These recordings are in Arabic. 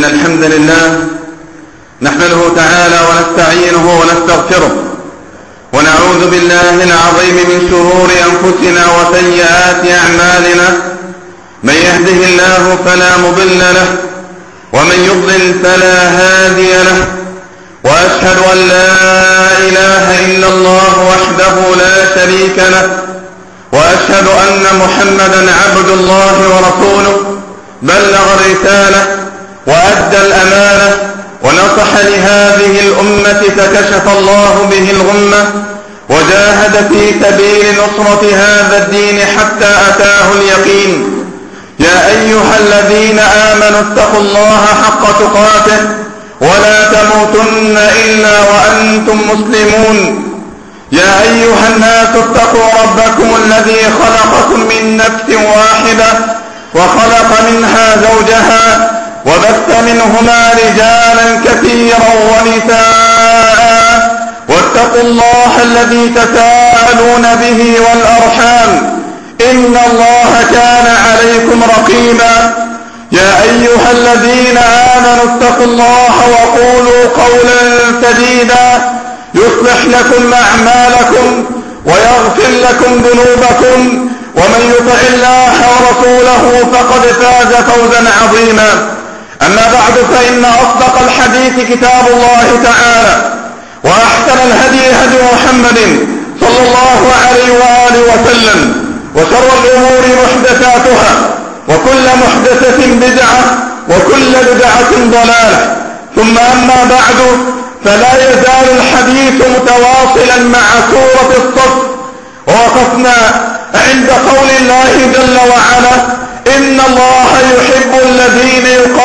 الحمد لله نحمده تعالى ونستعينه ونستغفره ونعوذ بالله العظيم من شرور أنفسنا وسيئات أعمالنا. من يهده الله فلا مضل له ومن يضلل فلا هادي له، وأشهد أن لا إله إلا الله وحده لا شريك له، وأشهد أن محمدا عبد الله ورسوله، بلغ الرسالة وأدى الأمانة ونصح لهذه الأمة فكشف الله به الغمة، وجاهد في سبيل نصرة هذا الدين حتى أتاه اليقين. يا أيها الذين آمنوا اتقوا الله حق تقاته ولا تموتن إلا وأنتم مسلمون. يا أيها الناس اتقوا ربكم الذي خلقكم من نفس واحدة وخلق منها زوجها وبث منهما رجالا كثيرا ونساء، واتقوا الله الذي تساءلون به والأرحام إن الله كان عليكم رقيبا. يا أيها الذين آمنوا اتقوا الله وقولوا قولا سديدا يصلح لكم أعمالكم ويغفر لكم ذنوبكم، ومن يطع الله ورسوله فقد فاز فوزا عظيما. أما بعد، فإن أصدق الحديث كتاب الله تعالى، وأحسن الهدي هدي محمد صلى الله عليه وآله وسلم، وشر الأمور محدثاتها، وكل محدثة بدعة، وكل بدعة ضلالة. ثم أما بعد، فلا يزال الحديث متواصلا مع سورة الصف، ووقفنا عند قول الله جل وعلا: إن الله يحب الذين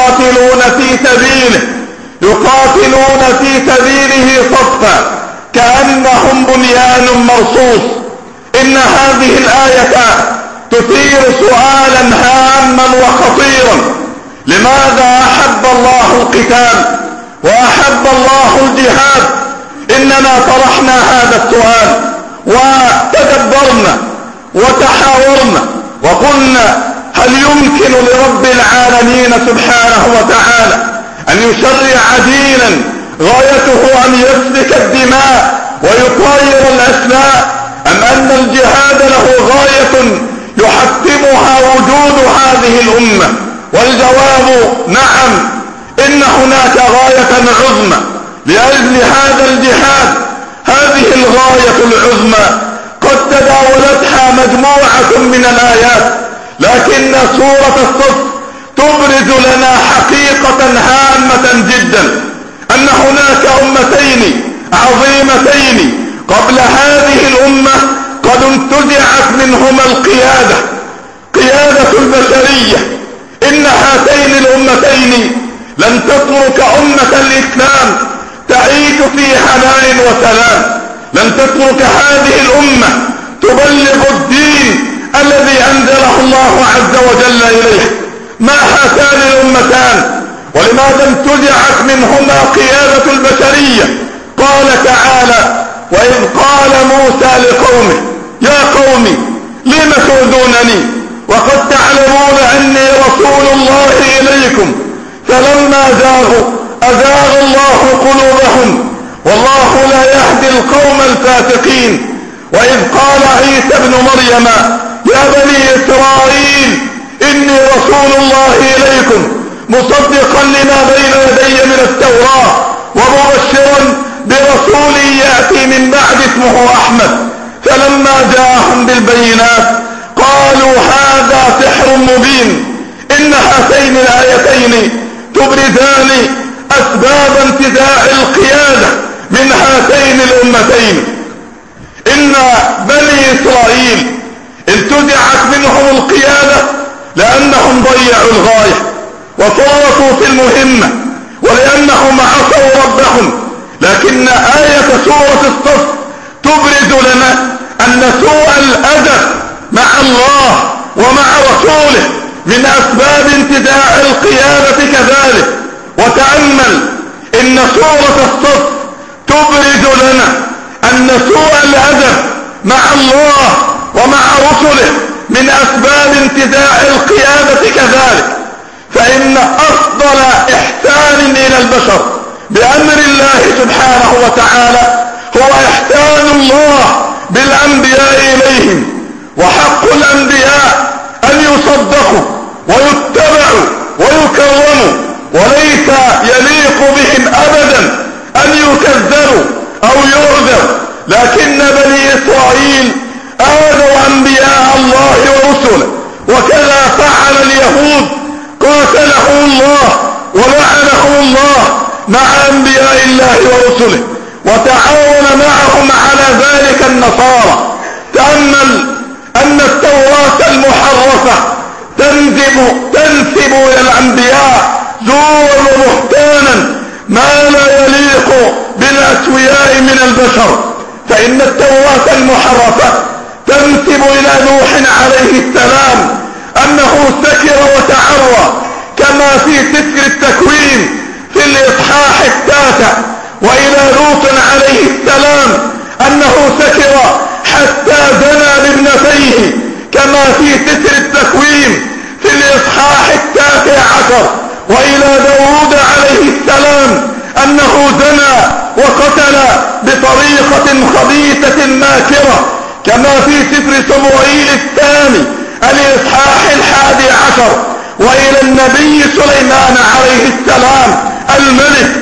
يقاتلون في سبيله صفا كأنهم بنيان مرصوص. إن هذه الآية تثير سؤالا هاما وخطيرا: لماذا أحب الله القتال وأحب الله الجهاد؟ إننا طرحنا هذا السؤال وتدبرنا وتحاورنا وقلنا: هل يمكن لرب العالمين سبحانه وتعالى أن يشرع دينا غايته أن يسفك الدماء ويطير الأسماء، أم أن الجهاد له غاية يحتمها وجود هذه الأمة؟ والجواب نعم، إن هناك غاية عظمى لأجل هذا الجهاد. هذه الغاية العظمى قد تداولتها مجموعة من الآيات، لكن سورة الصف تبرز لنا حقيقة هامة جدا: أن هناك أمتين عظيمتين قبل هذه الأمة قد انتزعت منهما القيادة، قيادة البشرية. إن هاتين الأمتين لن تترك أمة الإسلام تعيش في حنان وسلام، لن تترك هذه الأمة تبلغ الدين الذي أنزله الله عز وجل إليه. ما هاتان الأمتان؟ ولماذا انتزعت منهما قيادة البشرية؟ قال تعالى: وإذ قال موسى لقومه يا قوم لم تؤذونني وقد تعلمون أني رسول الله إليكم فلما زاغوا أزاغ الله قلوبهم والله لا يهدي القوم الفاسقين. وإذ قال عيسى ابن مريم يا بني إسرائيل إني رسول الله إليكم مصدقا لما بين يدي من التوراة ومبشرا برسول يأتي من بعد اسمه أحمد. فلما جاءهم بالبينات قالوا هذا سحر مبين. إن هاتين الآيتين تبرزان أسباب انتزاع القيادة من هاتين الأمتين. إن بني إسرائيل انتزعت منهم القيادة لأنهم ضيعوا الغاية وفرطوا في المهمة ولأنهم عصوا ربهم. لكن آية سورة الصف تبرز لنا أن سوء الأدب مع الله ومع رسوله من أسباب انتزاع القيادة كذلك. وتأمل، إن سورة الصف تبرز لنا أن سوء الأدب مع الله ومع رسله من أسباب انتزاع القيادة كذلك. فإن أفضل إحسان إلى البشر بأمر الله سبحانه وتعالى هو إحسان الله بالأنبياء إليهم. وحق الأنبياء أن يصدقوا ويتبعوا ويكرموا، وليس يليق بهم أبدا أن يكذبوا أو يؤذوا. لكن بني إسرائيل آذوا أنبياء الله ورسله، وكذا فعل اليهود قاتلهم الله ولعنهم الله مع أنبياء الله ورسله، وتعاون معهم على ذلك النصارى. تأمل أن التوراة المحرفة تنسب إلى الأنبياء زورا وبهتانا ما لا يليق بالأسوياء من البشر. فإن التوراة المحرفة تنسب إلى نوح عليه السلام أنه سكر وتعرى، كما في سفر التكوين في الإصحاح 9، وإلى لوط عليه السلام أنه سكر حتى زنى بابنتيه، كما في سفر التكوين في الإصحاح 19، وإلى داود عليه السلام أنه زنى وقتل بطريقة خبيثة ماكرة، كما في سفر صموئيل الثاني الإصحاح 11، وإلى النبي سليمان عليه السلام الملك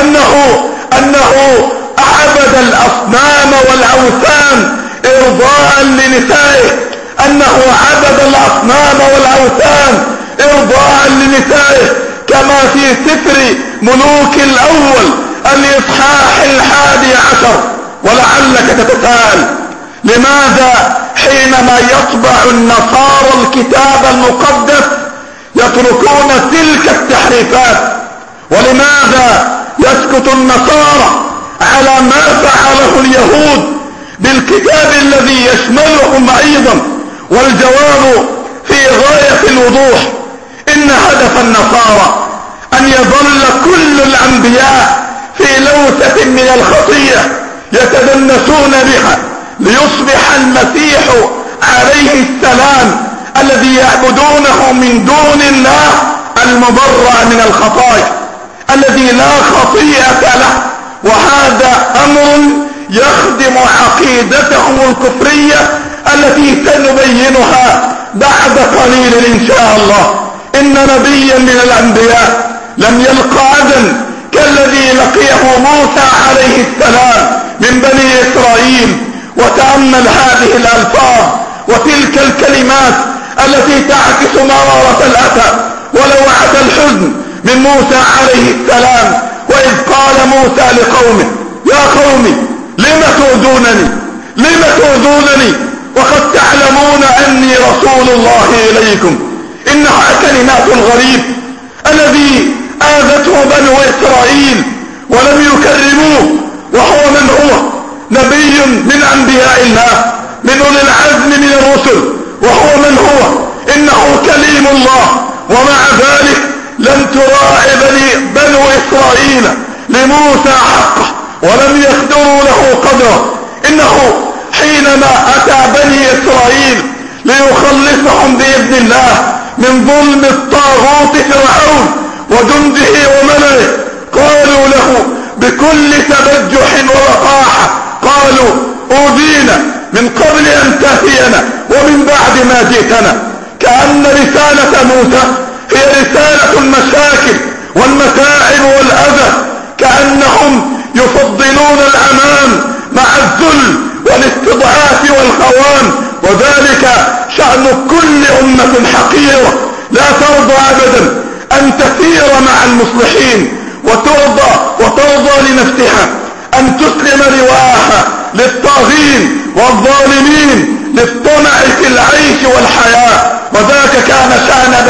أنه عبد الأصنام والأوثان إرضاء لنسائه، أنه عبد الأصنام والأوثان إرضاء لنسائه، كما في سفر ملوك الأول الإصحاح 11. ولعلك تتساءل لماذا حينما يطبع النصارى الكتاب المقدس يتركون تلك التحريفات؟ ولماذا يسكت النصارى على ما فعله اليهود بالكتاب الذي يشملهم أيضا؟ والجواب في غاية الوضوح. إن هدف النصارى أن يظل كل الأنبياء في لوثة من الخطية يتدنسون بها، ليصبح المسيح عليه السلام الذي يعبدونه من دون الله المبرأ من الخطايا، الذي لا خطيئة له. وهذا أمر يخدم عقيدتهم الكفرية التي سنبينها بعد قليل إن شاء الله. إن نبيا من الأنبياء لم يلق عدا كالذي لقيه موسى عليه السلام من بني إسرائيل. وتأمل هذه الألفاظ وتلك الكلمات التي تعكس مرارة الأسى ولوعة الحزن من موسى عليه السلام. وإذ قال موسى لقومه: يا قوم لم تؤذونني وقد تعلمون أني رسول الله إليكم. إنها كلمات الغريب الذي آذته بنو إسرائيل ولم يكرموه، وهو من هو؟ نبي من أنبياء الله، من أولي العزم من الرسل. وهو من هو؟ إنه كليم الله. ومع ذلك لم تراعي بنو إسرائيل لموسى حقه ولم يقدروا له قدره. إنه حينما أتى بني إسرائيل ليخلصهم بإذن الله من ظلم الطاغوت فرعون وجنده وملئه، قالوا له بكل تبجح ووقاحة، قالوا: أوذينا من قبل أن تأتينا ومن بعد ما جئتنا. كأن رسالة موسى هي رسالة المشاكل والمتاعب والأذى، كأنهم يفضلون الأمان مع الذل والاستضعاف والهوان. وذلك شأن كل أمة حقيرة لا ترضى أبدا أن تسير مع المصلحين وترضى لنفسها أن تسلم رواها للطاغين والظالمين للطمع في العيش والحياة. وذاك كان شأن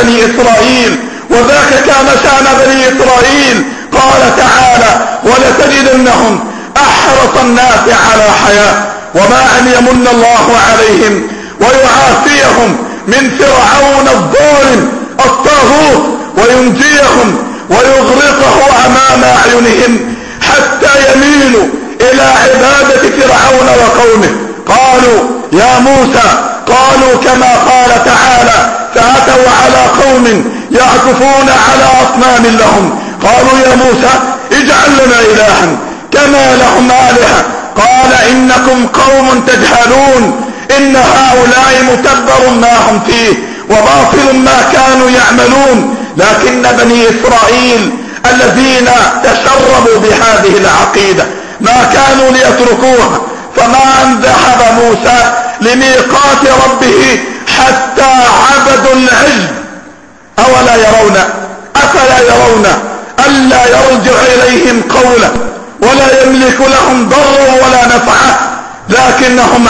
بني إسرائيل. قال تعالى: ولتجدنهم أحرص الناس على حياة. وما أن يمن الله عليهم ويعافيهم من فرعون الظالم الطاغوت وينجيهم ويغرقه أمام أعينهم حتى يميلوا إلى عبادة فرعون وقومه. قالوا: يا موسى قالوا كما قال تعالى: فأتوا على قوم يعكفون على أصنام لهم قالوا يا موسى اجعل لنا إلها كما لهم آلهة قال إنكم قوم تجهلون إن هؤلاء متبر ما هم فيه وباطل ما كانوا يعملون. لكن بني إسرائيل الذين تشربوا بهذه العقيدة ما كانوا ليتركوها، فما أن ذهب موسى لميقات ربه حتى عبدوا العجل. أولا يرون أفلا يرون ألا يرجع إليهم قولا ولا يملك لهم ضرا ولا نفعا، لكنهم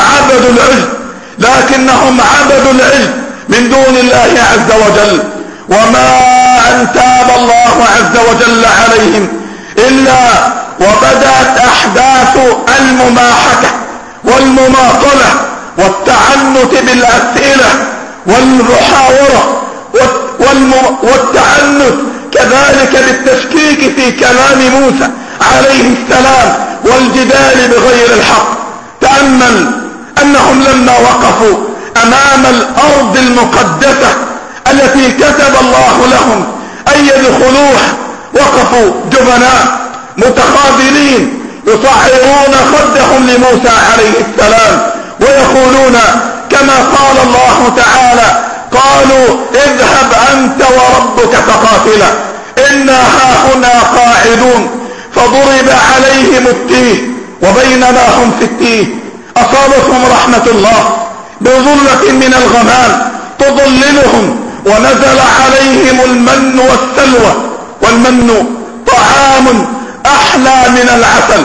عبدوا العجل من دون الله عز وجل. وما أن تاب الله عز وجل عليهم إلا وبدأت أحداث المماحكة والمماطلة والتعنت بالأسئلة والمحاورة والتعنت كذلك بالتشكيك في كلام موسى عليه السلام والجدال بغير الحق. تأمل أنهم لما وقفوا أمام الأرض المقدسة التي كتب الله لهم أن يدخلوها وقفوا جبناء متخاذلين يصعرون خدهم لموسى عليه السلام ويقولون كما قال الله تعالى: قالوا اذهب أنت وربك فقاتلا إنا هاهنا قاعدون. فضرب عليهم التيه وبينما هم في التيه أصابتهم رحمة الله بظلة من الغمام تظللهم ونزل عليهم المن والسلوى. والمن طعام أحلى من العسل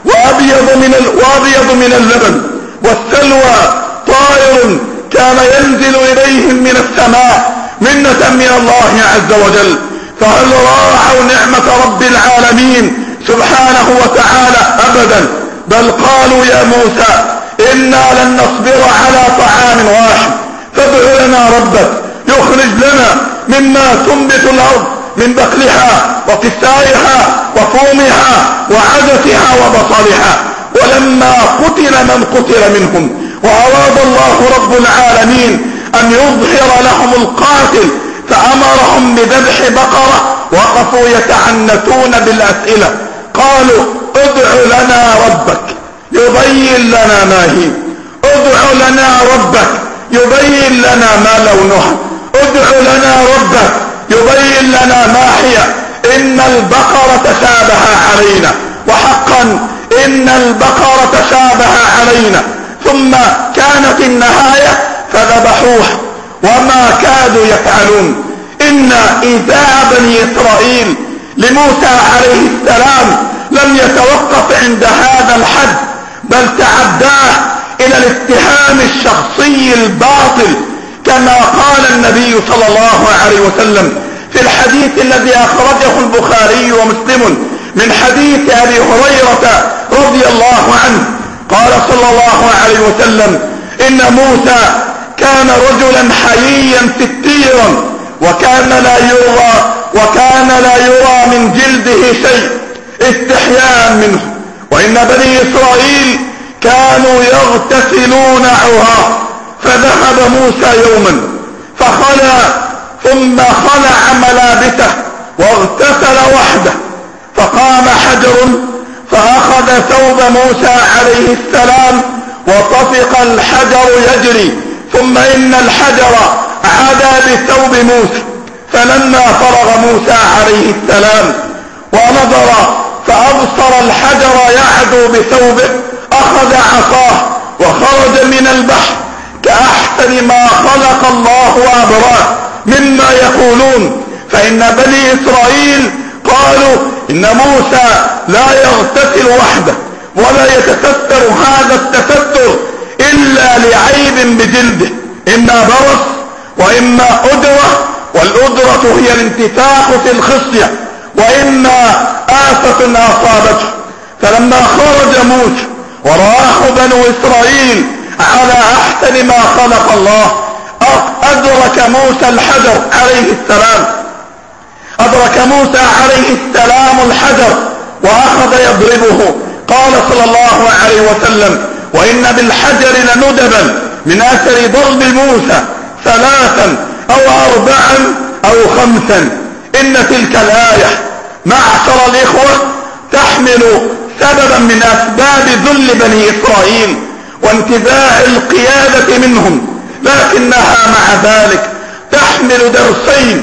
وأبيض من اللبن، والسلوى طائر كان ينزل إليهم من السماء منة من الله عز وجل. فهل راعوا نعمة رب العالمين سبحانه وتعالى؟ أبدا، بل قالوا يا موسى إنا لن نصبر على طعام واحد فادع لنا ربك يخرج لنا مما تنبت الأرض من بقلها وقثائها وفومها وعدسها وبصلها. ولما قتل من قتل منهم وأراد الله رب العالمين أن يظهر لهم القاتل فأمرهم بذبح بقرة وقفوا يتعنتون بالأسئلة. قالوا ادع لنا ربك يبين لنا ما هي، ادع لنا ربك يبين لنا ما لونها، ادع لنا ربك يبين لنا ما هي، إن البقرة تشابه علينا. وحقا إن البقرة تشابه علينا. ثم كانت النهاية فذبحوها وما كادوا يفعلون. إن إيذاء بني إسرائيل لموسى عليه السلام لم يتوقف عند هذا الحد، بل تعداه إلى الاتهام الشخصي الباطل، كما قال النبي صلى الله عليه وسلم في الحديث الذي أخرجه البخاري ومسلم من حديث أبي هريرة رضي الله عنه، قال صلى الله عليه وسلم: إن موسى كان رجلا حييا ستيرا وكان لا يرى من جلده شيء استحياء منه. وإن بني إسرائيل كانوا يغتسلون عراه. فذهب موسى يوما فخلع ثم خلع ملابسه واغتسل وحده، فقام حجر فأخذ ثوب موسى عليه السلام وطفق الحجر يجري، ثم إن الحجر عدا بثوب موسى. فلما فرغ موسى عليه السلام ونظر فأبصر الحجر يعدو بثوبه أخذ عصاه وخرج من البحر كأحسن ما خلق الله وأبراه مما يقولون. فإن بني إسرائيل قالوا إن موسى لا يغتسل وحده ولا يتستر هذا التستر إلا لعيب بجلده، إما برص وإما أدرة، والأدرة هي الانتفاخ في الخصية، وإما آفة أصابته. فلما خرج موسى ورآه بنو إسرائيل على أحسن ما خلق الله أدرك موسى الحجر عليه السلام، أدرك موسى عليه السلام الحجر وأخذ يضربه. قال صلى الله عليه وسلم: وإن بالحجر لندبا من اثر ضرب موسى 3 أو 4 أو 5. ان تلك الآية معشر الاخوة تحمل سببا من اسباب ذل بني اسرائيل وانتزاع القيادة منهم، لكنها مع ذلك تحمل درسين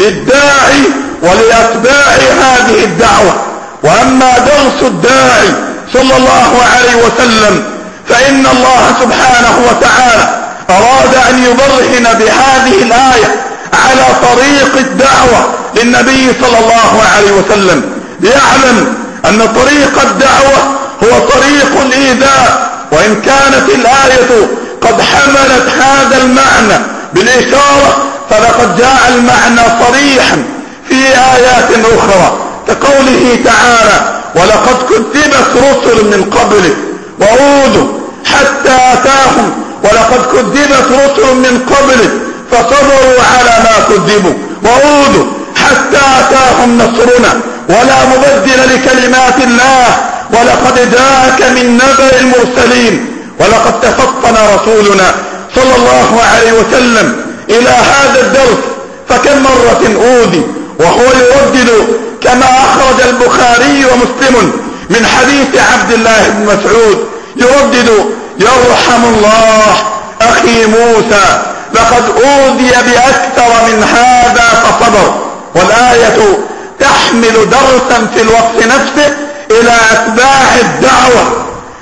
للداعي ولأتباع هذه الدعوة. واما درس الداعي صلى الله عليه وسلم فان الله سبحانه وتعالى اراد ان يبرهن بهذه الآية على طريق الدعوة للنبي صلى الله عليه وسلم، ليعلم ان طريق الدعوة هو طريق الايذاء. وان كانت الآية قد حملت هذا المعنى بالاشارة، فلقد جاء المعنى صريحا في آيات اخرى كقوله تعالى: ولقد كذبت رسل من قبلك وأوذوا حتى أتاهم، ولقد كذبت رسل من قبلك فصبروا على ما كذبوا وأوذوا حتى أتاهم نصرنا ولا مبدل لكلمات الله ولقد جاءك من نبأ المرسلين. ولقد تفطن رسولنا صلى الله عليه وسلم إلى هذا الدرس، فكم مرة أوذي وهو يردد كما أخرج البخاري ومسلم من حديث عبد الله بن مسعود يردد: يرحم الله أخي موسى لقد أوذي بأكثر من هذا فصبر. والآية تحمل درسا في الوقت نفسه إلى أتباع الدعوة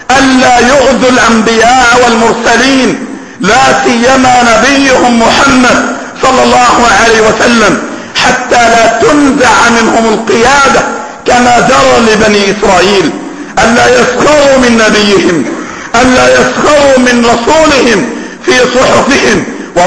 ألا يؤذوا الأنبياء والمرسلين، لا سيما نبيهم محمد صلى الله عليه وسلم، حتى لا تنزع منهم القيادة كما جرى لبني إسرائيل. ألا يسخروا من نبيهم، ألا يسخروا من رسولهم في صحفهم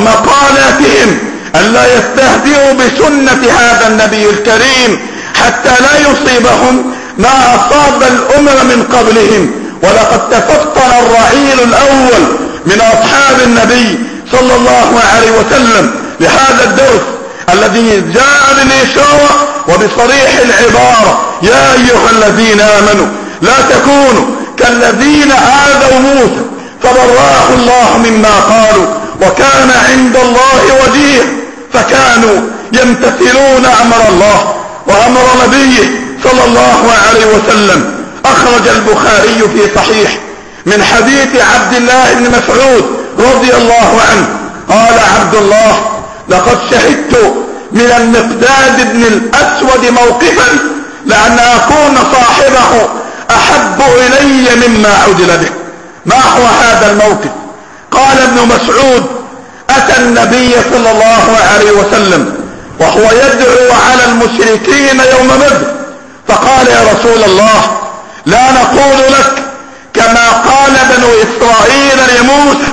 ومقالاتهم، ألا يستهزئوا بسنة هذا النبي الكريم حتى لا يصيبهم ما أصاب الأمم من قبلهم. ولقد تفطن الرعيل الأول من أصحاب النبي صلى الله عليه وسلم لهذا الدرس الذي جاء بالإشارة وبصريح العبارة: يا أيها الذين آمنوا لا تكونوا كالذين آذوا موسى فبرأه الله مما قالوا وكان عند الله وجيها. فكانوا يمتثلون أمر الله وأمر نبيه صلى الله عليه وسلم. أخرج البخاري في صحيح من حديث عبد الله بن مسعود رضي الله عنه قال عبد الله: لقد شهدت من المقداد بن الأسود موقفا لأن أكون صاحبه أحب إلي مما عدل به. ما هو هذا الموقف؟ قال ابن مسعود: أتى النبي صلى الله عليه وسلم وهو يدعو على المشركين يوم بدر، فقال: يا رسول الله، لا نقول لك كما قال بنو إسرائيل لموسى: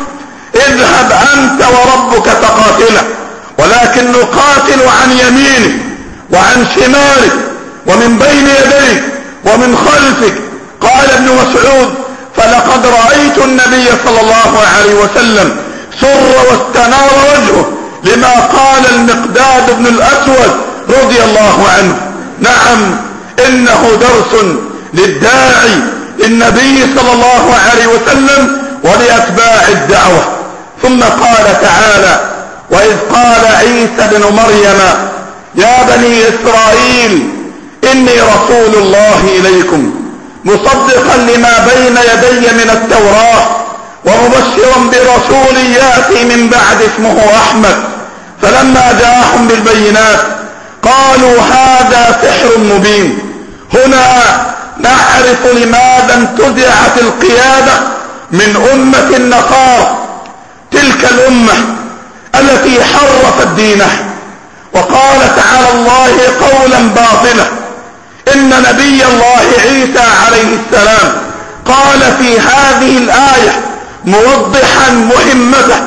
اذهب أنت وربك فقاتلا، ولكن نقاتل عن يمينك وعن شمالك ومن بين يديك ومن خلفك. قال ابن مسعود: فلقد رأيت النبي صلى الله عليه وسلم سر واستنار وجهه لما قال المقداد بن الأسود رضي الله عنه. نعم، إنه درس للداعي النبي صلى الله عليه وسلم ولأتباع الدعوة. ثم قال تعالى: وإذ قال عيسى بن مريم يا بني إسرائيل إني رسول الله إليكم مصدقا لما بين يدي من التوراة ومبشرا برسول يأتي من بعد اسمه أحمد. فلما جاءهم بالبينات قالوا هذا سحر مبين. هنا نعرف لماذا انتزعت القيادة من أمة النصارى، تلك الأمة التي حرفت دينها وقالت على الله قولا باطلا. إن نبي الله عيسى عليه السلام قال في هذه الآية موضحا مهمته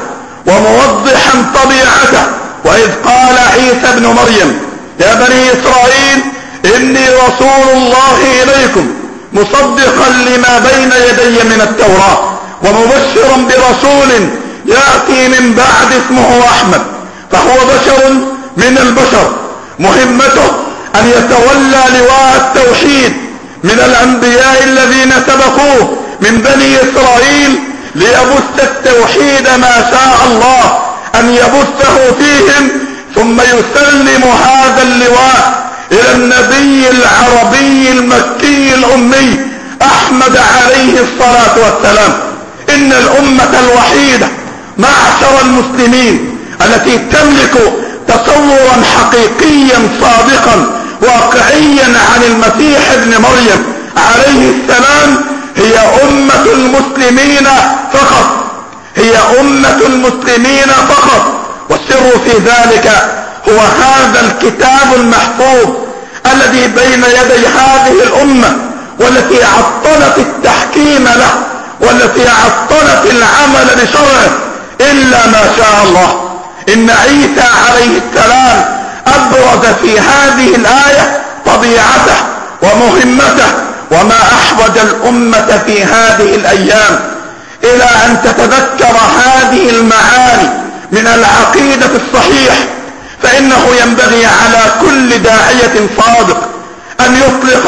وموضحا طبيعته: وإذ قال عيسى بن مريم يا بني إسرائيل إني رسول الله إليكم مصدقا لما بين يدي من التوراة ومبشرا برسول يأتي من بعد اسمه أحمد. فهو بشر من البشر، مهمته أن يتولى لواء التوحيد من الأنبياء الذين سبقوه من بني إسرائيل ليبث التوحيد ما شاء الله ان يبثه فيهم، ثم يسلم هذا اللواء الى النبي العربي المكي الامي احمد عليه الصلاة والسلام. ان الامة الوحيدة معشر المسلمين التي تملك تصورا حقيقيا صادقا واقعيا عن المسيح ابن مريم عليه السلام هي امة المسلمين فقط، هي امة المسلمين فقط. والسر في ذلك هو هذا الكتاب المحفوظ الذي بين يدي هذه الامة، والتي عطلت التحكيم له، والتي عطلت العمل بشرعه الا ما شاء الله. ان عيسى عليه السلام ابرز في هذه الاية طبيعته ومهمته، وما احوج الامة في هذه الايام الى ان تتذكر هذه المعاني من العقيدة الصحيح. فانه ينبغي على كل داعية صادق ان يطلق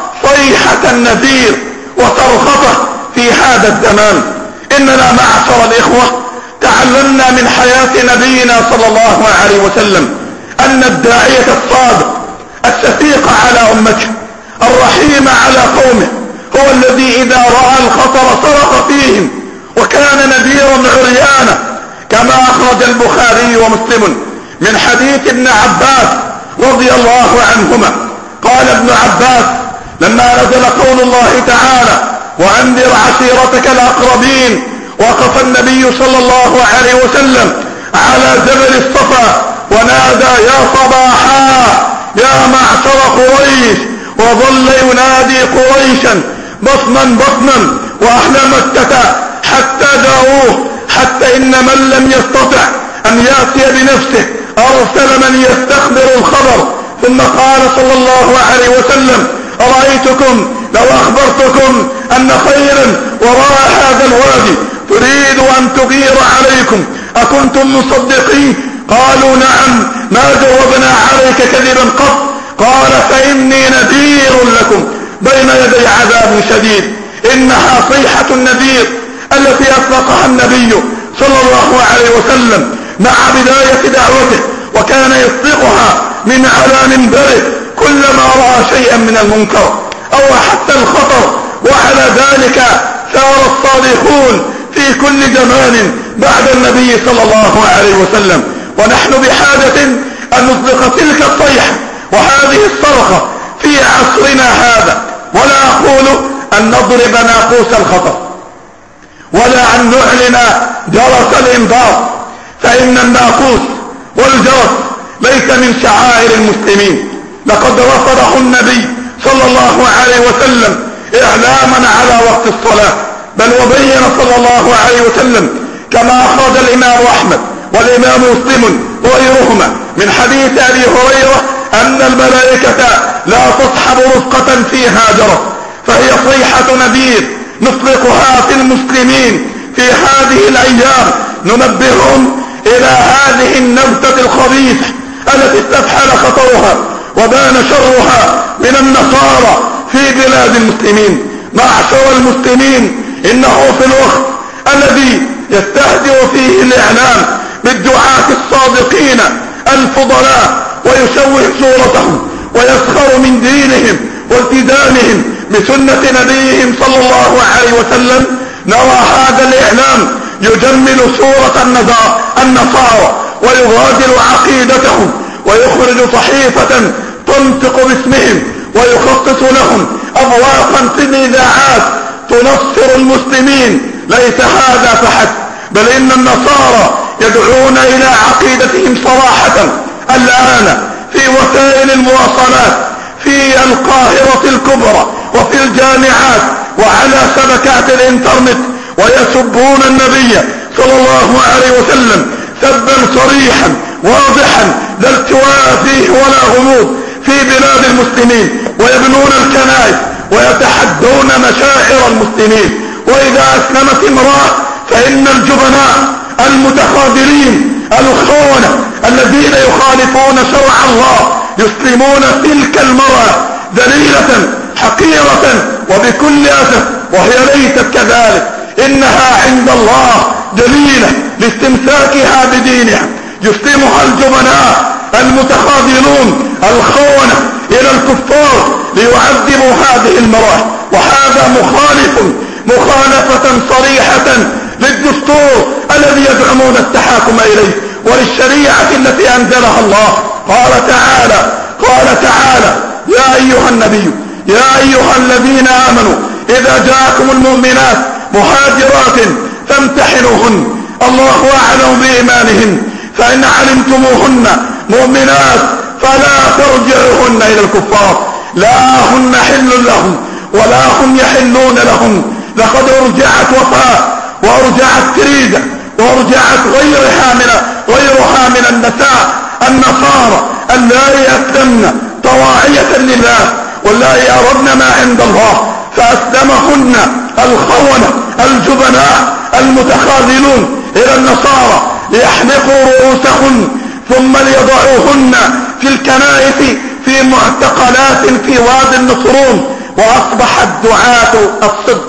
صيحة النذير وصرخته في هذا الزمان. اننا معشر الاخوة تعلمنا من حياة نبينا صلى الله عليه وسلم ان الداعية الصادق الشفيق على امته الرحيم على قومه هو الذي اذا رأى الخطر صرخ فيهم وكان نذيرا عريانا، كما اخرج البخاري ومسلم من حديث ابن عباس رضي الله عنهما. قال ابن عباس: لما نزل قول الله تعالى وانذر عشيرتك الاقربين، وقف النبي صلى الله عليه وسلم على جبل الصفا ونادى: يا صباحا يا معشر قريش، وظل ينادي قريشا بطنا بطنا واهل مكة حتى جاءوه، حتى ان من لم يستطع ان ياتي بنفسه ارسل من يستخبر الخبر، ثم قال صلى الله عليه وسلم: أرأيتكم لو أخبرتكم أن خيرا وراء هذا الوادي تريد أن تغير عليكم أكنتم مصدقين؟ قالوا: نعم، ما جاوبنا عليك كذبا قط. قال: فإني نذير لكم بين يدي عذاب شديد. إنها صيحة النذير التي أطلقها النبي صلى الله عليه وسلم مع بداية دعوته، وكان يطلقها من على منبره كلما رأى شيئا من المنكر او حتى الخطر. وعلى ذلك سار الصالحون في كل زمان بعد النبي صلى الله عليه وسلم. ونحن بحاجة ان نطلق تلك الصيحة وهذه الصرخة في عصرنا هذا، ولا اقول ان نضرب ناقوس الخطر ولا ان نعلن جرس الانذار، فان الناقوس والجرس ليس من شعائر المسلمين. لقد رفضه النبي صلى الله عليه وسلم اعلاما على وقت الصلاة، بل وبين صلى الله عليه وسلم كما اخرج الامام احمد والامام مسلم وغيرهما من حديث ابي هريرة ان الملائكة لا تصحب رفقة فيها جرس، فهي صيحة نذير نطلقها في المسلمين في هذه الايام، ننبههم الى هذه النبتة الخبيثة التي استفحل خطرها وبان شرها من النصارى في بلاد المسلمين. معشر المسلمين، انه في الوقت الذي يستهدئ فيه الاعلام بالدعاة الصادقين الفضلاء ويشوه صورتهم ويسخر من دينهم والتزامهم بسنة نبيهم صلى الله عليه وسلم، نرى هذا الاعلام يجمل صورة النصارى ويغادر عقيدتهم ويخرج صحيفة تنطق باسمهم ويخصص لهم ابواقا في الاذاعات تنصر المسلمين. ليس هذا فحسب، بل ان النصارى يدعون الى عقيدتهم صراحة الان في وسائل المواصلات في القاهرة الكبرى وفي الجامعات وعلى شبكات الانترنت، ويسبون النبي صلى الله عليه وسلم سبا صريحا واضحا لا التواء فيه ولا غموض في بلاد المسلمين، ويبنون الكنائس ويتحدون مشاعر المسلمين. واذا اسلمت امرأة فان الجبناء المتخاذلين الخونة الذين يخالفون شرع الله يسلمون تلك المرأة ذليلة حقيرة وبكل اسف، وهي ليست كذلك. إنها عند الله دليلة لاستمساكها بدينها يسلمها الجبناء المتخاذلون الخونة إلى الكفار ليعذبوا هذه المرأة. وهذا مخالفة صريحة للدستور الذي يزعمون التحاكم إليه وللشريعة التي أنزلها الله. قال تعالى يا أيها النبي يا أيها الذين آمنوا إذا جاءكم المؤمنات مهاجرات فامتحنوهن الله أعلم بإيمانهن فإن علمتموهن مؤمنات فلا ترجعوهن إلى الكفار لا هن حل لهم ولا هم يحلون لهم. لقد أرجعت وفاء وأرجعت كريدة وأرجعت غيرها من النصارى اللائي أسلمن طواعية لله واللائي أردن ما عند الله فأسلمهن الخونة الجبناء المتخاذلون إلى النصارى ليحلقوا رؤوسهن ثم ليضعوهن في الكنائس في معتقلات في وادي النصرون. وأصبح الدعاة الصدق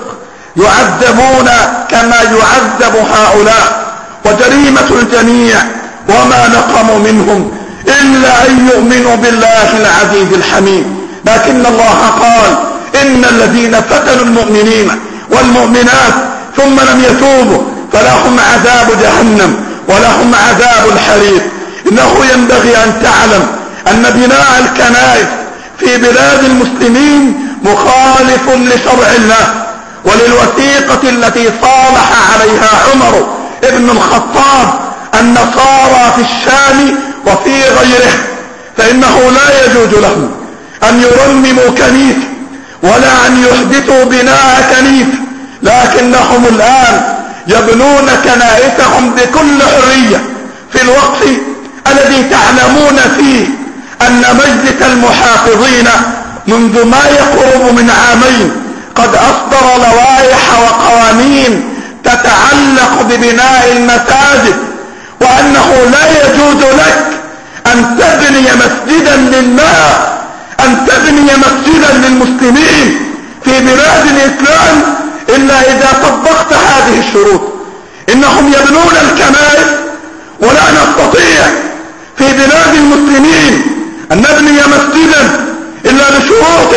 يعذبون كما يعذب هؤلاء. وجريمة الجميع وما نقموا منهم إلا أن يؤمنوا بالله العزيز الحميد. لكن الله قال إن الذين فتنوا المؤمنين والمؤمنات ثم لم يتوبوا فلهم عذاب جهنم ولهم عذاب الحريق. إنه ينبغي أن تعلم أن بناء الكنائس في بلاد المسلمين مخالف لشرع الله وللوثيقة التي صالح عليها عمر ابن الخطاب النصارى في الشام وفي غيره. فإنه لا يجوز لهم أن يرمموا كنيسة ولا أن يحدثوا بناء كنيسة، لكنهم الآن يبنون كنائسهم بكل حرية في الوقت الذي تعلمون فيه أن مجلس المحافظين منذ ما يقرب من عامين قد أصدر لوائح وقوانين تتعلق ببناء المساجد، وأنه لا يجوز لك أن تبني مسجدا لله، أن تبني مسجدا للمسلمين في بلاد الإسلام إلا إذا طبقت هذه الشروط. إنهم يبنون الكنائس ولا نستطيع في بلاد المسلمين أن نبني مسجدا إلا بشروط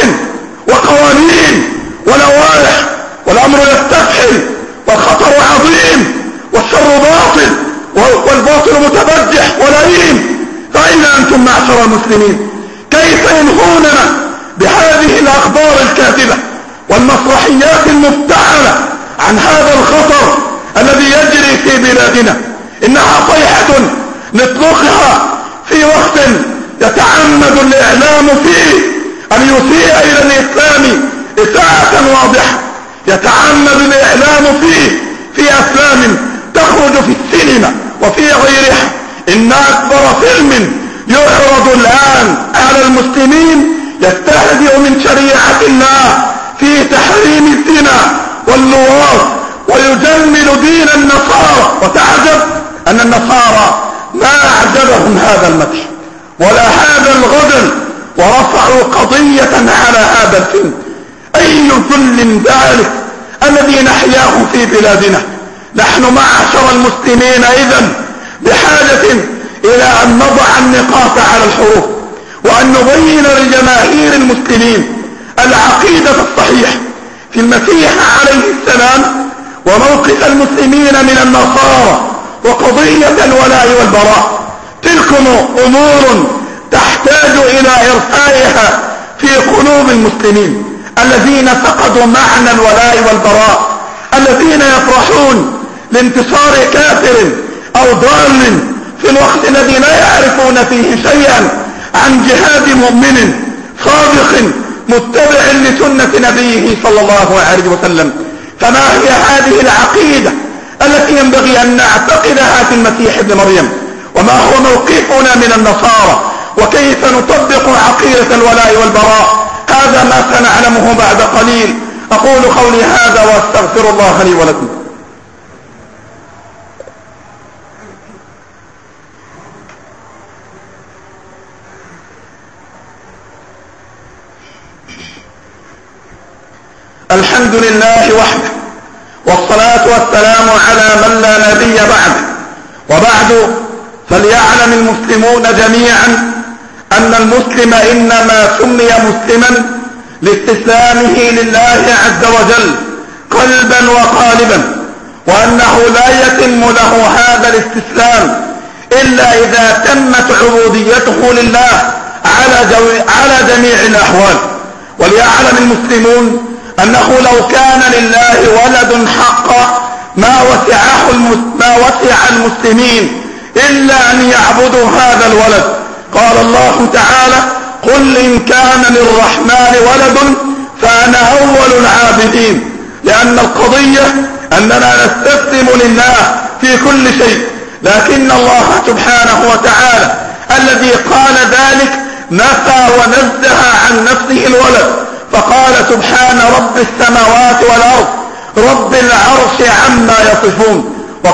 وقوانين ولوائح، والأمر يستفحل والخطر عظيم والشر باطل والباطل متبجح ولئيم. فأين أنتم معشر المسلمين؟ كيف ينهوننا بهذه الأخبار الكاذبة والمسرحيات المفتعلة عن هذا الخطر الذي يجري في بلادنا؟ إنها صيحة نطلقها في وقت يتعمد الإعلام فيه أن يسيء إلى الإسلام إساءة واضحة، يتعمد الإعلام فيه في أفلام تخرج في السينما وفي غيرها. إن أكبر فيلم يعرض الآن على المسلمين يستهزئ من شريعة الله في تحريم الزنا واللواط ويجمل دين النصارى. وتعجب أن النصارى ما أعجبهم هذا المدح ولا هذا الغدر ورفعوا قضية على هذا الفيلم. أي ذل ذلك الذي نحياه في بلادنا. نحن معشر المسلمين إذن بحاجة إلى أن نضع النقاط على الحروف وأن نبين لجماهير المسلمين العقيدة الصحيحة في المسيح عليه السلام وموقف المسلمين من النصارى وقضية الولاء والبراء. تلكم أمور تحتاج إلى إرسائها في قلوب المسلمين الذين فقدوا معنى الولاء والبراء، الذين يفرحون لانتصار كافر أو ضال في الوقت الذي لا يعرفون فيه شيئا عن جهاد مؤمن صادق متبع لسنة نبيه صلى الله عليه وسلم. فما هي هذه العقيدة التي ينبغي أن نعتقدها في المسيح ابن مريم؟ وما هو موقفنا من النصارى؟ وكيف نطبق عقيدة الولاء والبراء؟ هذا ما سنعلمه بعد قليل. أقول قولي هذا وأستغفر الله لي ولكم. الحمد لله وحده والصلاة والسلام على من لا نبي بعده. وبعد، فليعلم المسلمون جميعا أن المسلم إنما سمي مسلما لاستسلامه لله عز وجل قلبا وقالبا، وأنه لا يتم له هذا الاستسلام إلا إذا تمت عبوديته لله على جميع الأحوال. وليعلم المسلمون أنه لو كان لله ولد حقا ما وسع المسلمين إلا أن يعبدوا هذا الولد. قال الله تعالى: قل إن كان للرحمن ولد فأنا أول العابدين. لأن القضية أننا نستسلم لله في كل شيء، لكن الله سبحانه وتعالى الذي قال ذلك نفى ونزه عن نفسه الولد، فقال: سبحان رب السماوات والأرض رب العرش عما يصفون.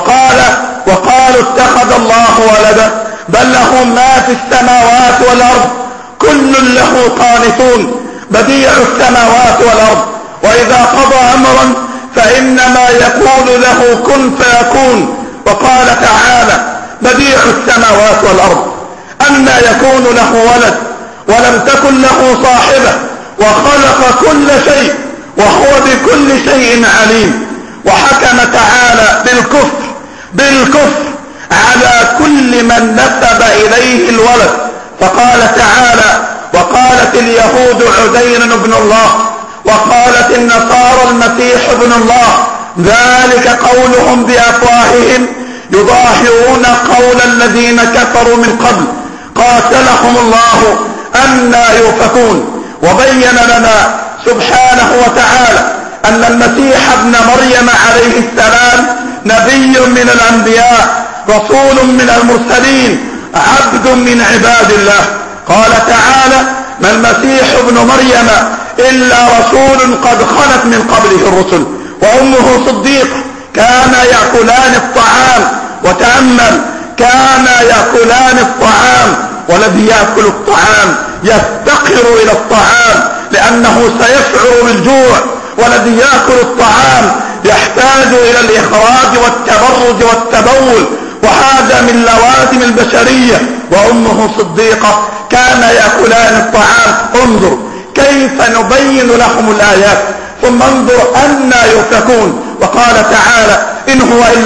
وقالوا اتخذ الله ولدا، بل له ما في السماوات والأرض كل له قانتون، بديع السماوات والأرض، وإذا قضى أمرا فإنما يقول له كن فيكون. وقال تعالى: بديع السماوات والأرض، أنى يكون له ولد ولم تكن له صاحبة، وخلق كل شيء وهو بكل شيء عليم. وحكم تعالى بالكفر على كل من نسب إليه الولد، فقال تعالى: وقالت اليهود عزير ابن الله، وقالت النصارى المسيح ابن الله، ذلك قولهم بأفواههم يضاهئون قول الذين كفروا من قبل قاتلهم الله أنى يؤفكون. وبين لنا سبحانه وتعالى أن المسيح ابن مريم عليه السلام نبي من الأنبياء، رسول من المرسلين، عبد من عباد الله. قال تعالى: ما المسيح ابن مريم إلا رسول قد خلت من قبله الرسل وأمه صديقة، كانا يأكلان الطعام. وتأمل، كانا يأكلان الطعام، والذي يأكل الطعام يفتقر إلى الطعام لأنه سيشعر بالجوع، والذي يأكل الطعام يحتاج إلى الإخراج والتبرج والتبول، وهذا من لوازم البشرية. وأمه صديقة، كان يأكلان الطعام. انظر كيف نبين لهم الآيات، ثم انظر أنى يؤفكون. وقال تعالى: إن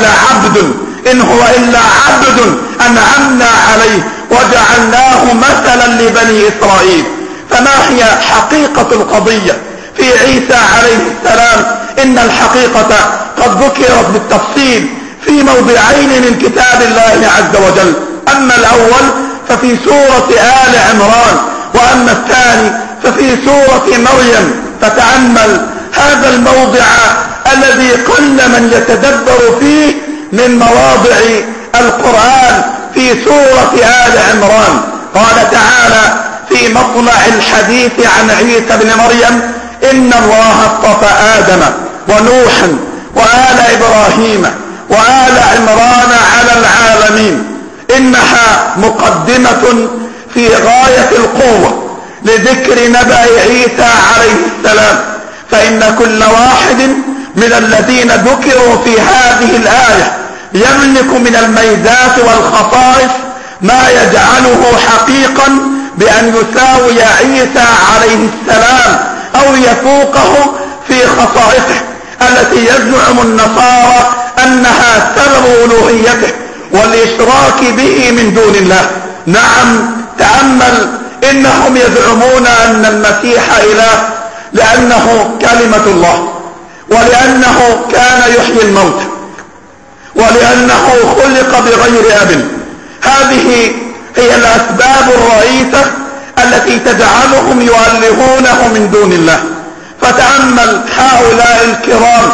هو إلا عبد أنعمنا عليه وجعلناه مثلا لبني إسرائيل. فما هي حقيقة القضية في عيسى عليه السلام؟ إن الحقيقة قد ذكرت بالتفصيل في موضعين من كتاب الله عز وجل. أما الأول ففي سورة آل عمران، وأما الثاني ففي سورة مريم. فتأمل هذا الموضع الذي قل من يتدبر فيه من مواضع القرآن في سورة آل عمران. قال تعالى في مطلع الحديث عن عيسى بن مريم: إن الله اصطفى آدم ونوحا وآل إبراهيم وآل عمران على العالمين. إنها مقدمة في غاية القوة لذكر نبأ عيسى عليه السلام، فإن كل واحد من الذين ذكروا في هذه الآية يملك من الميزات والخصائص ما يجعله حقيقا بأن يساوي عيسى عليه السلام أو يفوقه في خصائصه التي يزعم النصارى أنها سبب ألوهيته والإشراك به من دون الله. نعم، تأمل، إنهم يزعمون أن المسيح إله لأنه كلمة الله، ولأنه كان يحيي الموت، ولأنه خلق بغير أب. هذه هي الأسباب الرئيسة التي تجعلهم يؤلهونه من دون الله. فتأمل هؤلاء الكرام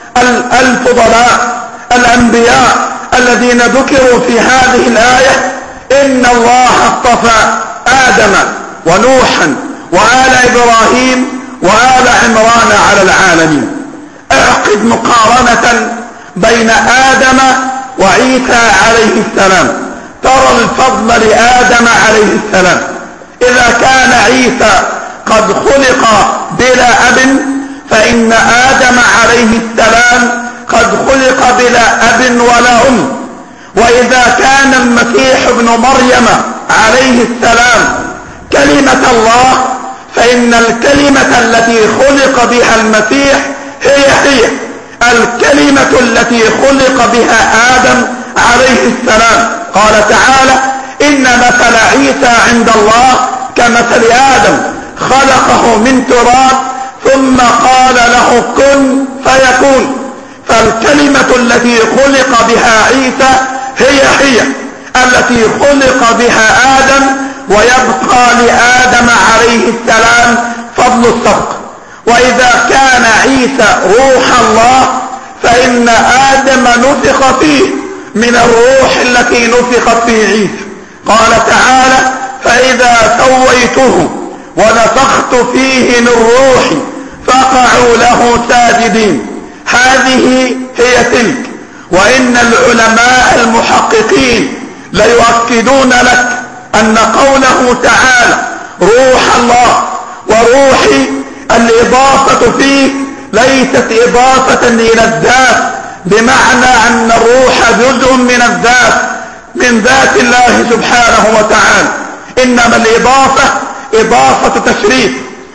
الفضلاء الأنبياء الذين ذكروا في هذه الآية: إن الله اصطفى آدم ونوحا وآل إبراهيم وآل عمران على العالمين. اعقد مقارنة بين آدم وعيسى عليه السلام، ترى الفضل لآدم عليه السلام. إذا كان عيسى قد خلق بلا أب، فإن آدم عليه السلام قد خلق بلا أب ولا أم. وإذا كان المسيح ابن مريم عليه السلام كلمة الله، فإن الكلمة التي خلق بها المسيح هي الكلمة التي خلق بها آدم عليه السلام. قال تعالى: إن مثل عيسى عند الله كمثل آدم خلقه من تراب ثم قال له كن فيكون. فالكلمة التي خلق بها عيسى هي التي خلق بها آدم، ويبقى لآدم عليه السلام فضل السبق. وإذا كان عيسى روح الله، فإن آدم نفخ فيه من الروح التي نفخت في عيسى. قال تعالى: فإذا سويته ونفخت فيه من روحي فقعوا له ساجدين. هذه هي تلك. وإن العلماء المحققين ليؤكدون لك أن قوله تعالى روح الله وروحي، الإضافة فيه ليست إضافة إلى الذات، بمعنى أن الروح جزء من الذات من ذات الله سبحانه وتعالى، إنما الإضافة إضافة تشريف.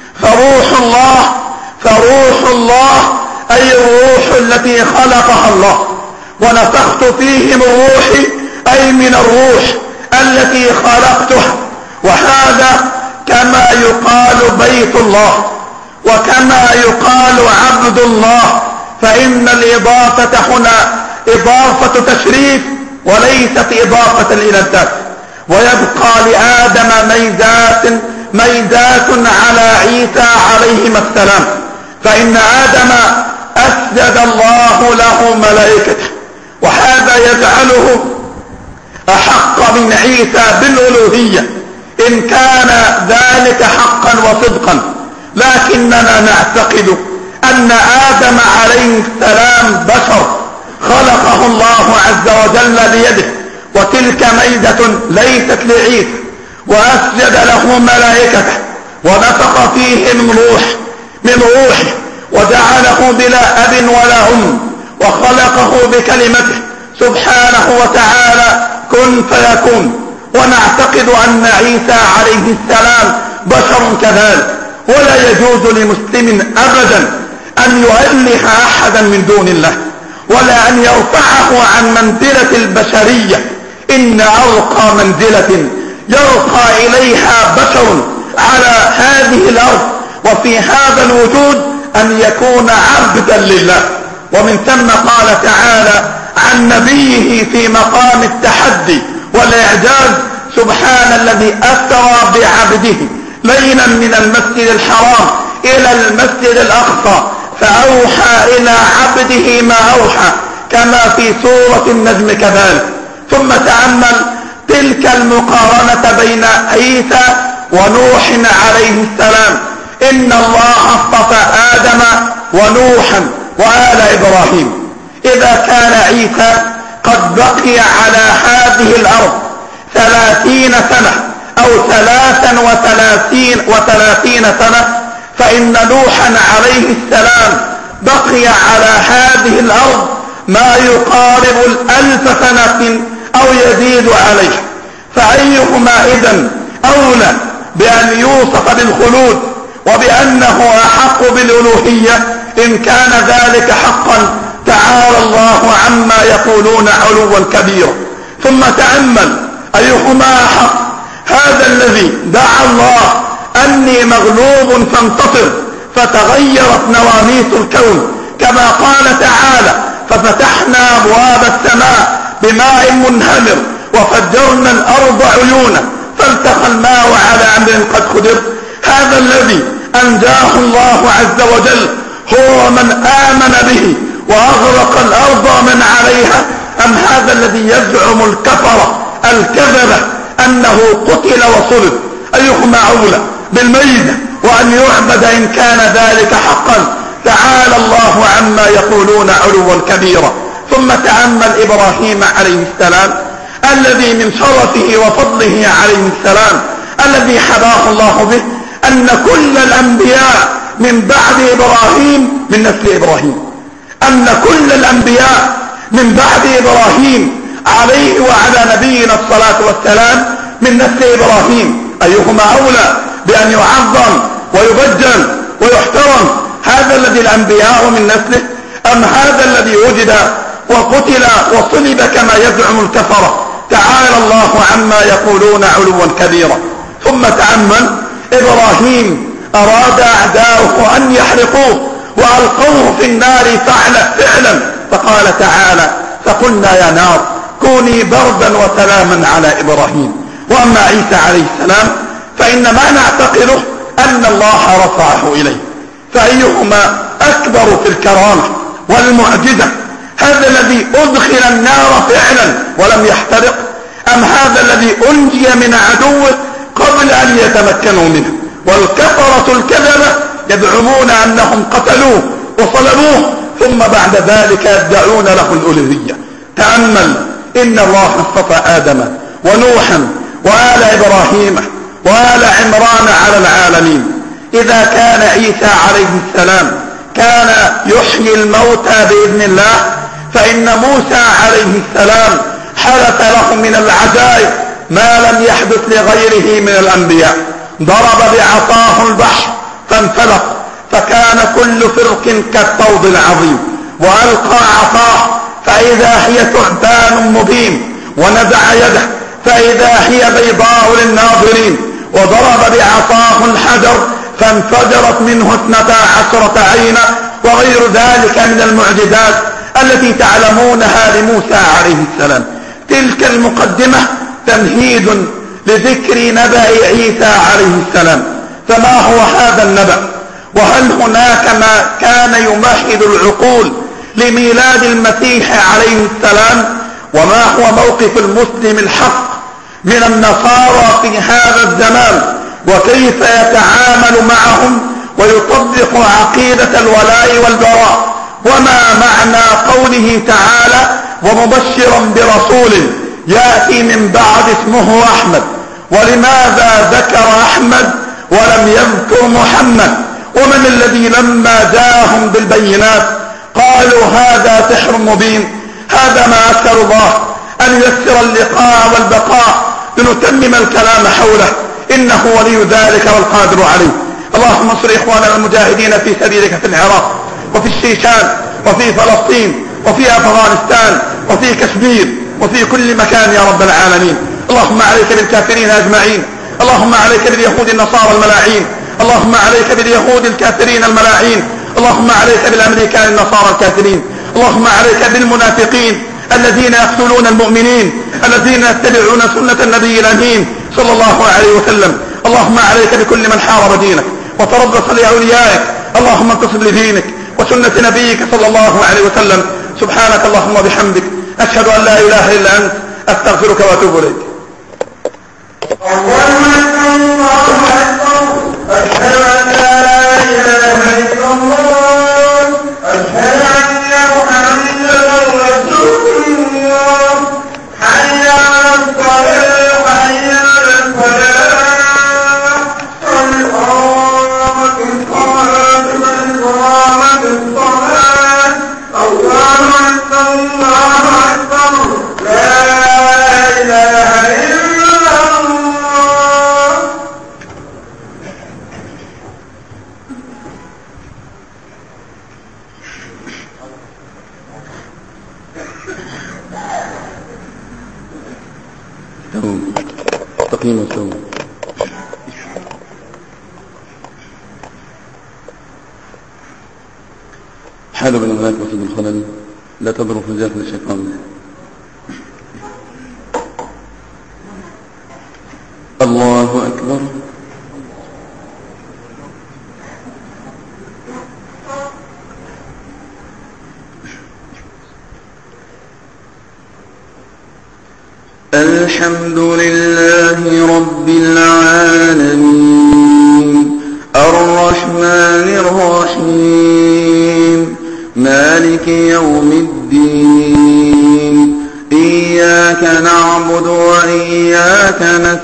فروح الله أي الروح التي خلقها الله، ونفخت فيه من روحي أي من الروح التي خلقتها. وهذا كما يقال بيت الله وكما يقال عبد الله، فإن الإضافة هنا إضافة تشريف وليست إضافة إلى الذات. ويبقى لآدم ميزات على عيسى عليهما السلام، فإن آدم أسجد الله له ملائكته، وهذا يجعله أحق من عيسى بالألوهية إن كان ذلك حقا وصدقا. لكننا نعتقد أن آدم عليه السلام بشر خلقه الله عز وجل بيده، وتلك ميزة ليست لعيسى. وأسجد له ملائكته ونفخ فيه من روحه وجعله بلا أب ولا أم، وخلقه بكلمته سبحانه وتعالى كن فيكون. ونعتقد أن عيسى عليه السلام بشر كذلك، ولا يجوز لمسلم أبدا أن يؤله أحدا من دون الله، ولا أن يرفعه عن منزلة البشرية. إن أرقى منزلة يرقى إليها بشر على هذه الأرض وفي هذا الوجود أن يكون عبدا لله. ومن ثم قال تعالى عن نبيه في مقام التحدي والإعجاز: سبحان الذي أسرى بعبده ليلا من المسجد الحرام إلى المسجد الأقصى فأوحى إلى عبده ما أوحى، كما في سورة النجم كذلك. ثم تأمل تلك المقارنة بين عيسى ونوح عليه السلام. إن الله اصطفى آدم ونوحا وآل إبراهيم. إذا كان عيسى قد بقي على هذه الأرض 30 سنة أو 33 سنة، فإن نوحا عليه السلام بقي على هذه الأرض ما يقارب 1000 سنة أو يزيد عليه. فأيهما إذن أولى بأن يوصف بالخلود وبأنه أحق بالألوهية إن كان ذلك حقا؟ تعالى الله عما يقولون علوا كبيرا. ثم تأمل أيهما أحق، هذا الذي دعا الله أني مغلوب فانتصر فتغيرت نواميس الكون، كما قال تعالى: ففتحنا أبواب السماء بماء منهمر وفجرنا الأرض عيونا فالتقى الماء على أمر قد قدر. هذا الذي أنجاه الله عز وجل هو من آمن به وأغرق الأرض من عليها، أم هذا الذي يزعم الكفرة الكذبة أنه قتل وصلب؟ أيهما أولى بالميزة وأن يعبد إن كان ذلك حقا؟ تعالى الله عما يقولون علوا كبيرا. ثم تأمل إبراهيم عليه السلام الذي من شرفه وفضله عليه السلام الذي حباه الله به أن كل الأنبياء من بعد إبراهيم من نسل إبراهيم. أن كل الأنبياء من بعد إبراهيم عليه وعلى نبينا الصلاة والسلام من نسل إبراهيم، أيهما أولى بأن يعظم ويبجل ويحترم، هذا الذي الأنبياء من نسله أم هذا الذي وجد وقتل وصلب كما يزعم الكفرة؟ تعالى الله عما يقولون علوا كبيرا. ثم تأمل، إبراهيم أراد أعداؤه أن يحرقوه وألقوه في النار فعلا، فقال تعالى: فقلنا يا نار كوني بردا وسلاما على إبراهيم. وأما عيسى عليه السلام فإن ما نعتقده أن الله رفعه إليه، فأيهما أكبر في الكرامة والمعجزة؟ هذا الذي أدخل النار فعلا ولم يحترق، أم هذا الذي أنجي من عدوه قبل أن يتمكنوا منه؟ والكفرة الكذبة يزعمون أنهم قتلوه وصلبوه ثم بعد ذلك يدعون له الألوهية. تأمل، إن الله اصطفى آدم ونوحا وآل إبراهيم وآل عمران على العالمين. إذا كان عيسى عليه السلام كان يحيي الموتى بإذن الله، فإن موسى عليه السلام حدث له من العجائب ما لم يحدث لغيره من الأنبياء. ضرب بعصاه البحر فانفلق فكان كل فرق كالطود العظيم، وألقى عصاه فإذا هي ثعبان مبين، ونزع يده فإذا هي بيضاء للناظرين، وضرب بعصاه الحجر فانفجرت منه 12 عينا، وغير ذلك من المعجزات التي تعلمونها لموسى عليه السلام. تلك المقدمة تمهيد لذكر نبأ عيسى عليه السلام. فما هو هذا النبأ؟ وهل هناك ما كان يمهد العقول لميلاد المسيح عليه السلام؟ وما هو موقف المسلم الحق من النصارى في هذا الزمان، وكيف يتعامل معهم ويطبق عقيدة الولاء والبراء؟ وما معنى قوله تعالى: ومبشرا برسول يأتي من بعد اسمه أحمد؟ ولماذا ذكر أحمد ولم يذكر محمد؟ ومن الذي لما جاءهم بالبينات قالوا هذا سحر مبين؟ هذا ما أسأل الله أن ييسر اللقاء والبقاء لنتمم الكلام حوله، إنه ولي ذلك والقادر عليه. اللهم انصر إخواننا المجاهدين في سبيلك في العراق وفي الشيشان وفي فلسطين وفي أفغانستان وفي كشمير وفي كل مكان يا رب العالمين. اللهم عليك بالكافرين أجمعين، اللهم عليك باليهود النصارى الملاعين، اللهم عليك باليهود الكافرين الملاعين، اللهم عليك بالأمريكان النصارى الكافرين، اللهم عليك بالمنافقين الذين يقتلون المؤمنين، الذين يتبعون سنة النبي الأمين صلى الله عليه وسلم. اللهم عليك بكل من حارب دينك وتربص لأوليائك، اللهم انتصر لدينك وسنة نبيك صلى الله عليه وسلم. سبحانك اللهم وبحمدك، أشهد أن لا إله إلا أنت، أستغفرك وأتوب إليك. أشهد أن لا إله إلا الله، أشهد أن محمدا رسول الله. حي على الصلاة، حي على الفلاح، قد قامت الصلاة، قد قامت الصلاة. الله أكبر، الله أكبر، لا إله إلا الله. تقييم الثوب. حال بين الملاك وسيد الخلل لا تضر في ذات الشيطان. الله أكبر. الحمد لله رب العالمين، الرحمن الرحيم، مالك يوم الدين، إياك نعبد وإياك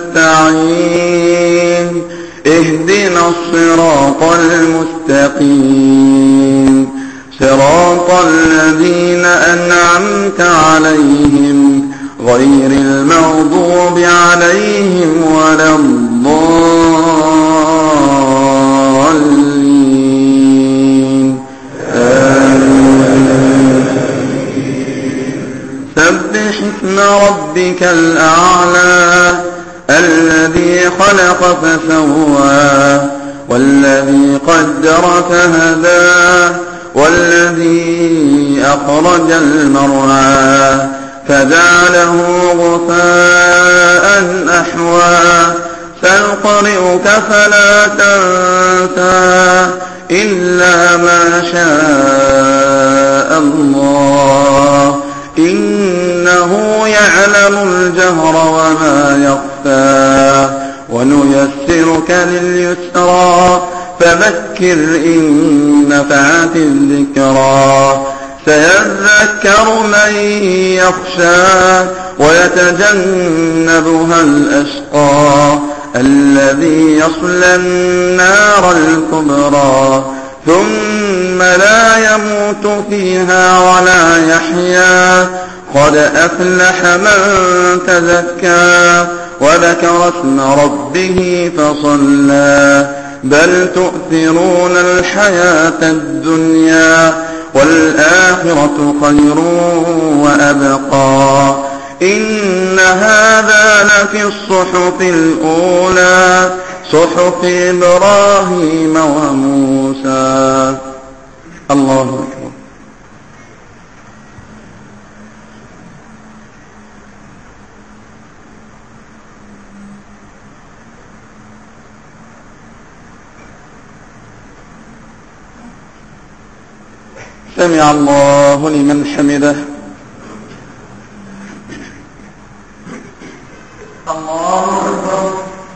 نستعين، اهدنا الصراط المستقيم، صراط الذين أنعمت عليهم غير المغضوب عليهم ولا الضالين. سبح اسم ربك الأعلى الذي خلق فسوى والذي قدر فهدى والذي أخرج المرعى فجعله غثاء أحوى سنقرئك فلا تنسى إلا ما شاء الله إنه يعلم الجهر وما يخفى ونيسرك لليسرى فذكر إن نفعت الذكرى سيذكر من يخشى ويتجنبها الأشقى الذي يصلى النار الكبرى ثم لا يموت فيها ولا يحيا قد أفلح من تزكى وذكر اسم ربه فصلى بل تؤثرون الحياة الدنيا والآخرة خير وأبقى إن هذا لفي الصحف الأولى صحف إبراهيم وموسى. الله أكبر. سمع الله لمن حمده. الله أكبر.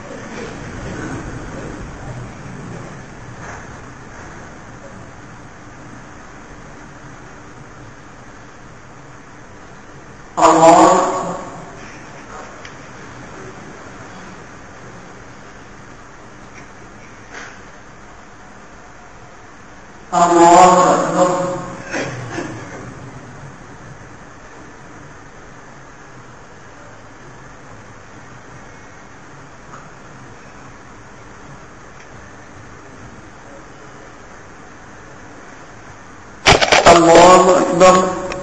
الله أكبر. الله أكبر.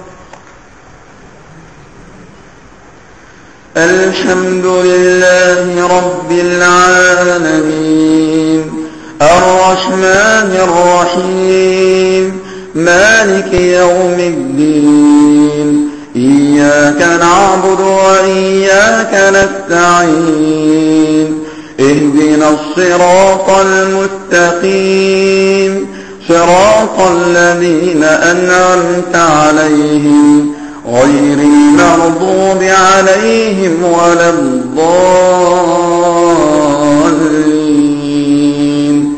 الحمد لله رب العالمين الرحمن الرحيم مالك يوم الدين إياك نعبد وإياك نستعين اهدنا الصراط المستقيم صراط الذين أنعمت عليهم غير المغضوب عليهم ولا الضالين.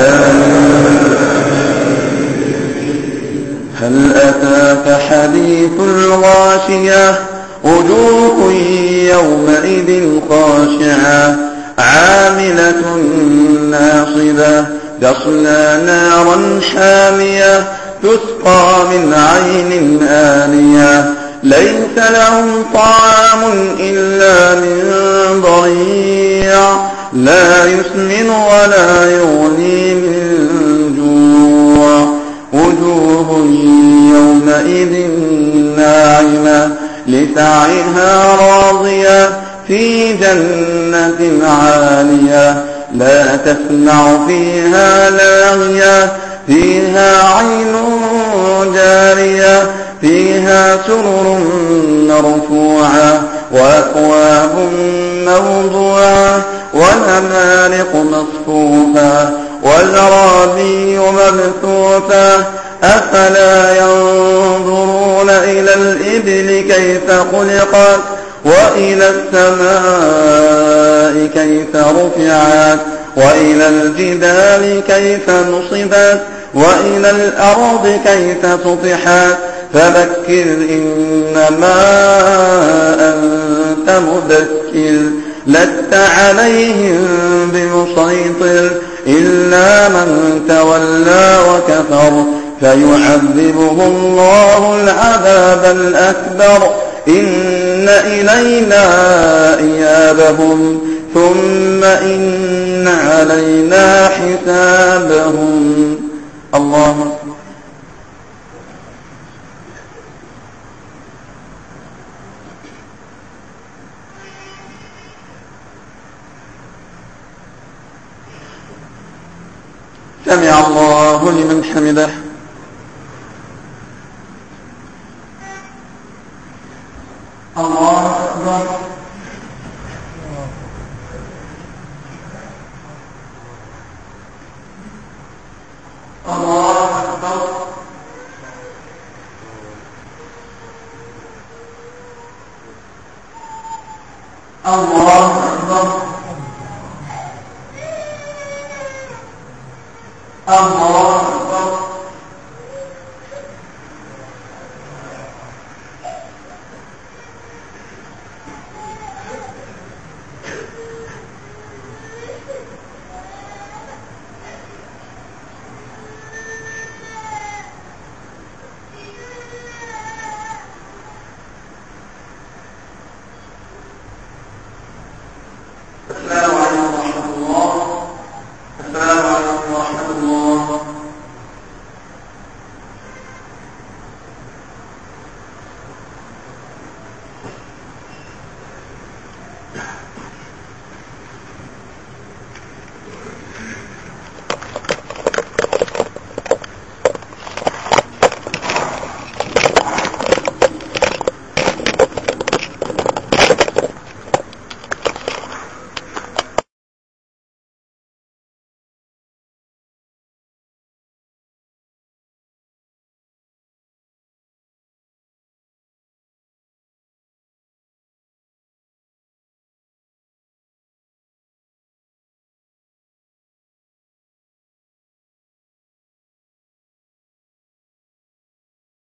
هل أتاك حديث الغاشية وجوه يومئذ خاشعة عاملة ناصبة تصلى نارا حامية تسقى من عين آنية ليس لهم طعام إلا من ضريع لا يسمن ولا يغني من جوع وجوه يومئذ ناعمة لسعيها راضية في جنة عالية لا تسمع فيها لاغية فيها عين جارية فيها سرر مرفوعة وأكواب موضوعة ونمارق مصفوفة وزرابي مبثوثة أفلا ينظرون إلى الإبل كيف خلقت وإلى السماء كيف رفعت وإلى الجبال كيف نصبت وإلى الأرض كيف سطحت فذكر إنما أنت مذكر لست عليهم بمسيطر إلا من تولى وكفر فيعذبه الله العذاب الأكبر إن إلينا إيابهم ثم إن علينا حسابهم. الله أكبر. سمع الله لمن حمده. الله أكبر. الله أكبر. الله أكبر. الله